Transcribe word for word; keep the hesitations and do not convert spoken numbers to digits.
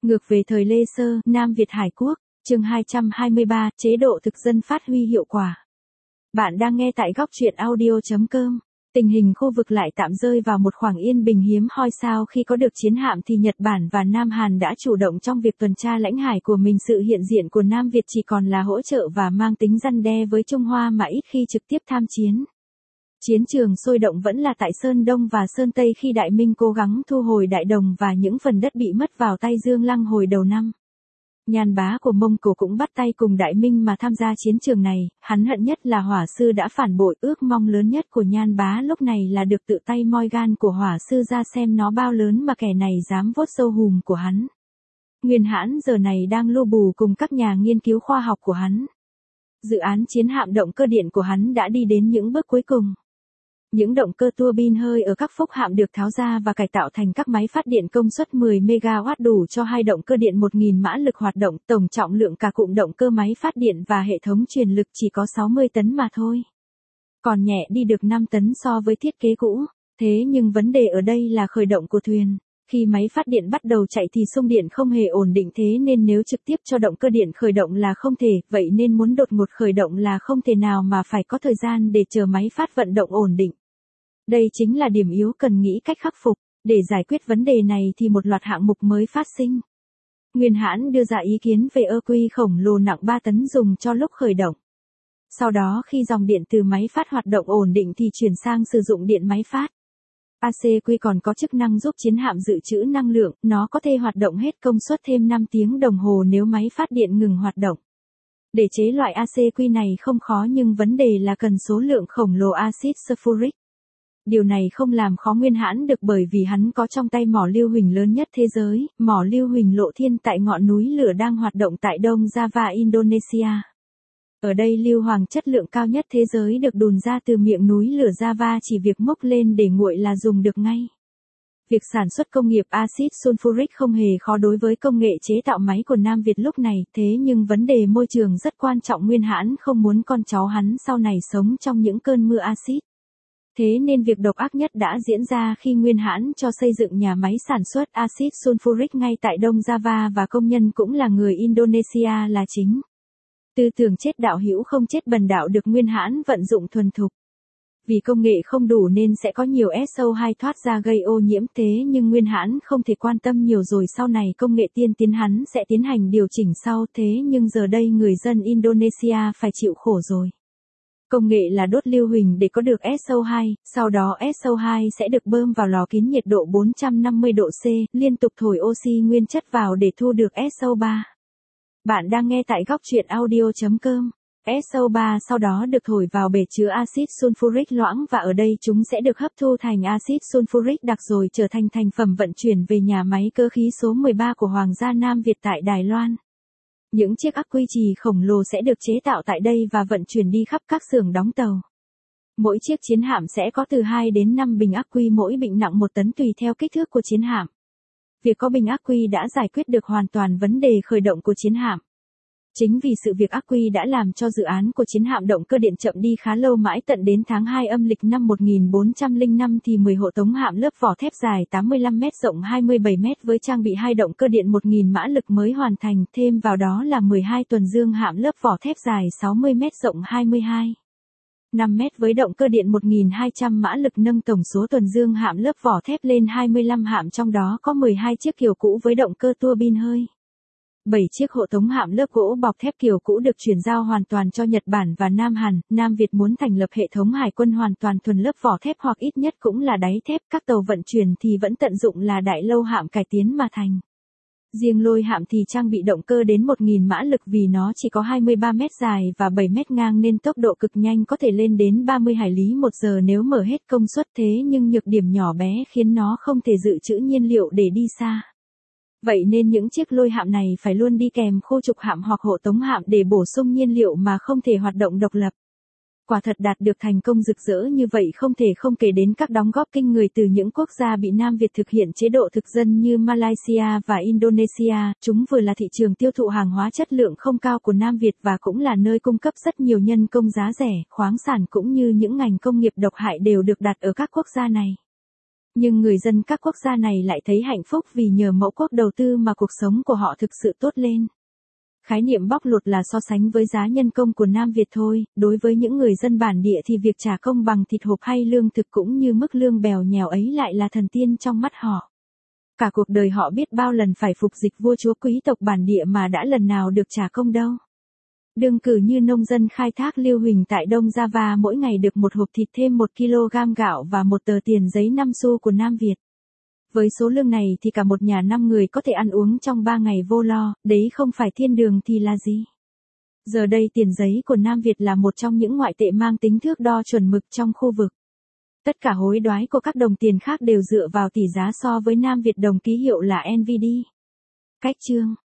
Ngược về thời Lê Sơ, Nam Việt Hải Quốc, chương hai trăm hai mươi ba, chế độ thực dân phát huy hiệu quả. Bạn đang nghe tại góc truyện audio chấm com. Tình hình khu vực lại tạm rơi vào một khoảng yên bình hiếm hoi sau khi có được chiến hạm thì Nhật Bản và Nam Hàn đã chủ động trong việc tuần tra lãnh hải của mình. Sự hiện diện của Nam Việt chỉ còn là hỗ trợ và mang tính răn đe với Trung Hoa mà ít khi trực tiếp tham chiến. Chiến trường sôi động vẫn là tại Sơn Đông và Sơn Tây khi Đại Minh cố gắng thu hồi Đại Đồng và những phần đất bị mất vào tay Dương Lăng hồi đầu năm. Nhan Bá của Mông Cổ cũng bắt tay cùng Đại Minh mà tham gia chiến trường này, hắn hận nhất là Hỏa Sư đã phản bội. Ước mong lớn nhất của Nhan Bá lúc này là được tự tay moi gan của Hỏa Sư ra xem nó bao lớn mà kẻ này dám vuốt sâu hùm của hắn. Nguyên Hãn giờ này đang lu bù cùng các nhà nghiên cứu khoa học của hắn. Dự án chiến hạm động cơ điện của hắn đã đi đến những bước cuối cùng. Những động cơ tua bin hơi ở các phúc hạm được tháo ra và cải tạo thành các máy phát điện công suất mười mê ga oát đủ cho hai động cơ điện một nghìn mã lực hoạt động. Tổng trọng lượng cả cụm động cơ máy phát điện và hệ thống truyền lực chỉ có sáu mươi tấn mà thôi. Còn nhẹ đi được năm tấn so với thiết kế cũ. Thế nhưng vấn đề ở đây là khởi động của thuyền. Khi máy phát điện bắt đầu chạy thì xung điện không hề ổn định, thế nên nếu trực tiếp cho động cơ điện khởi động là không thể, vậy nên muốn đột ngột khởi động là không thể nào mà phải có thời gian để chờ máy phát vận động ổn định. Đây chính là điểm yếu cần nghĩ cách khắc phục. Để giải quyết vấn đề này thì một loạt hạng mục mới phát sinh. Nguyên Hãn đưa ra ý kiến về ơ quy khổng lồ nặng ba tấn dùng cho lúc khởi động. Sau đó khi dòng điện từ máy phát hoạt động ổn định thì chuyển sang sử dụng điện máy phát. a xê quy còn có chức năng giúp chiến hạm dự trữ năng lượng, nó có thể hoạt động hết công suất thêm năm tiếng đồng hồ nếu máy phát điện ngừng hoạt động. Để chế loại a xê quy này không khó nhưng vấn đề là cần số lượng khổng lồ axit sulfuric. Điều này không làm khó Nguyên Hãn được bởi vì hắn có trong tay mỏ lưu huỳnh lớn nhất thế giới, mỏ lưu huỳnh Lộ Thiên tại ngọn núi lửa đang hoạt động tại Đông Java, Indonesia. Ở đây lưu hoàng chất lượng cao nhất thế giới được đùn ra từ miệng núi lửa Java, chỉ việc múc lên để nguội là dùng được ngay. Việc sản xuất công nghiệp axit sulfuric không hề khó đối với công nghệ chế tạo máy của Nam Việt lúc này, thế nhưng vấn đề môi trường rất quan trọng. Nguyên Hãn không muốn con cháu hắn sau này sống trong những cơn mưa axit. Thế nên việc độc ác nhất đã diễn ra khi Nguyên Hãn cho xây dựng nhà máy sản xuất axit sulfuric ngay tại Đông Java và công nhân cũng là người Indonesia là chính. Tư tưởng chết đạo hữu không chết bần đạo được Nguyên Hãn vận dụng thuần thục. Vì công nghệ không đủ nên sẽ có nhiều ét o hai thoát ra gây ô nhiễm, thế nhưng Nguyên Hãn không thể quan tâm nhiều rồi sau này công nghệ tiên tiến hắn sẽ tiến hành điều chỉnh sau, thế nhưng giờ đây người dân Indonesia phải chịu khổ rồi. Công nghệ là đốt lưu huỳnh để có được ét o hai, sau đó ét o hai sẽ được bơm vào lò kín nhiệt độ bốn trăm năm mươi độ C, liên tục thổi oxy nguyên chất vào để thu được ét o ba. Bạn đang nghe tại góc truyện audio chấm com. ét o ba sau đó được thổi vào bể chứa axit sulfuric loãng và ở đây chúng sẽ được hấp thu thành axit sulfuric đặc rồi trở thành thành phẩm vận chuyển về nhà máy cơ khí số mười ba của Hoàng gia Nam Việt tại Đài Loan. Những chiếc ắc quy trì khổng lồ sẽ được chế tạo tại đây và vận chuyển đi khắp các xưởng đóng tàu. Mỗi chiếc chiến hạm sẽ có từ hai đến năm bình ắc quy, mỗi bình nặng một tấn tùy theo kích thước của chiến hạm. Việc có bình ắc quy đã giải quyết được hoàn toàn vấn đề khởi động của chiến hạm. Chính vì sự việc ắc quy đã làm cho dự án của chiến hạm động cơ điện chậm đi khá lâu, mãi tận đến tháng hai âm lịch năm một nghìn bốn trăm lẻ năm thì mười hộ tống hạm lớp vỏ thép dài tám mươi lăm mét rộng hai mươi bảy mét với trang bị hai động cơ điện một nghìn mã lực mới hoàn thành, thêm vào đó là mười hai tuần dương hạm lớp vỏ thép dài sáu mươi mét rộng hai mươi hai phẩy năm mét với động cơ điện một nghìn hai trăm mã lực nâng tổng số tuần dương hạm lớp vỏ thép lên hai mươi lăm hạm, trong đó có mười hai chiếc kiểu cũ với động cơ tua bin hơi. bảy chiếc hộ tống hạm lớp gỗ bọc thép kiểu cũ được chuyển giao hoàn toàn cho Nhật Bản và Nam Hàn. Nam Việt muốn thành lập hệ thống hải quân hoàn toàn thuần lớp vỏ thép hoặc ít nhất cũng là đáy thép, các tàu vận chuyển thì vẫn tận dụng là đại lâu hạm cải tiến mà thành. Riêng lôi hạm thì trang bị động cơ đến một nghìn mã lực vì nó chỉ có hai mươi ba mét dài và bảy mét ngang nên tốc độ cực nhanh có thể lên đến ba mươi hải lý một giờ nếu mở hết công suất, thế nhưng nhược điểm nhỏ bé khiến nó không thể dự trữ nhiên liệu để đi xa. Vậy nên những chiếc lôi hạm này phải luôn đi kèm khu trục hạm hoặc hộ tống hạm để bổ sung nhiên liệu mà không thể hoạt động độc lập. Quả thật đạt được thành công rực rỡ như vậy không thể không kể đến các đóng góp kinh người từ những quốc gia bị Nam Việt thực hiện chế độ thực dân như Malaysia và Indonesia. Chúng vừa là thị trường tiêu thụ hàng hóa chất lượng không cao của Nam Việt và cũng là nơi cung cấp rất nhiều nhân công giá rẻ, khoáng sản cũng như những ngành công nghiệp độc hại đều được đặt ở các quốc gia này. Nhưng người dân các quốc gia này lại thấy hạnh phúc vì nhờ mẫu quốc đầu tư mà cuộc sống của họ thực sự tốt lên. Khái niệm bóc lột là so sánh với giá nhân công của Nam Việt thôi, đối với những người dân bản địa thì việc trả công bằng thịt hộp hay lương thực cũng như mức lương bèo nhèo ấy lại là thần tiên trong mắt họ. Cả cuộc đời họ biết bao lần phải phục dịch vua chúa quý tộc bản địa mà đã lần nào được trả công đâu. Đương cử như nông dân khai thác Lưu Huỳnh tại Đông Java mỗi ngày được một hộp thịt thêm một ki lô gam gạo và một tờ tiền giấy năm xu của Nam Việt. Với số lương này thì cả một nhà năm người có thể ăn uống trong ba ngày vô lo, đấy không phải thiên đường thì là gì. Giờ đây tiền giấy của Nam Việt là một trong những ngoại tệ mang tính thước đo chuẩn mực trong khu vực. Tất cả hối đoái của các đồng tiền khác đều dựa vào tỷ giá so với Nam Việt đồng ký hiệu là en vê đê. Cách chương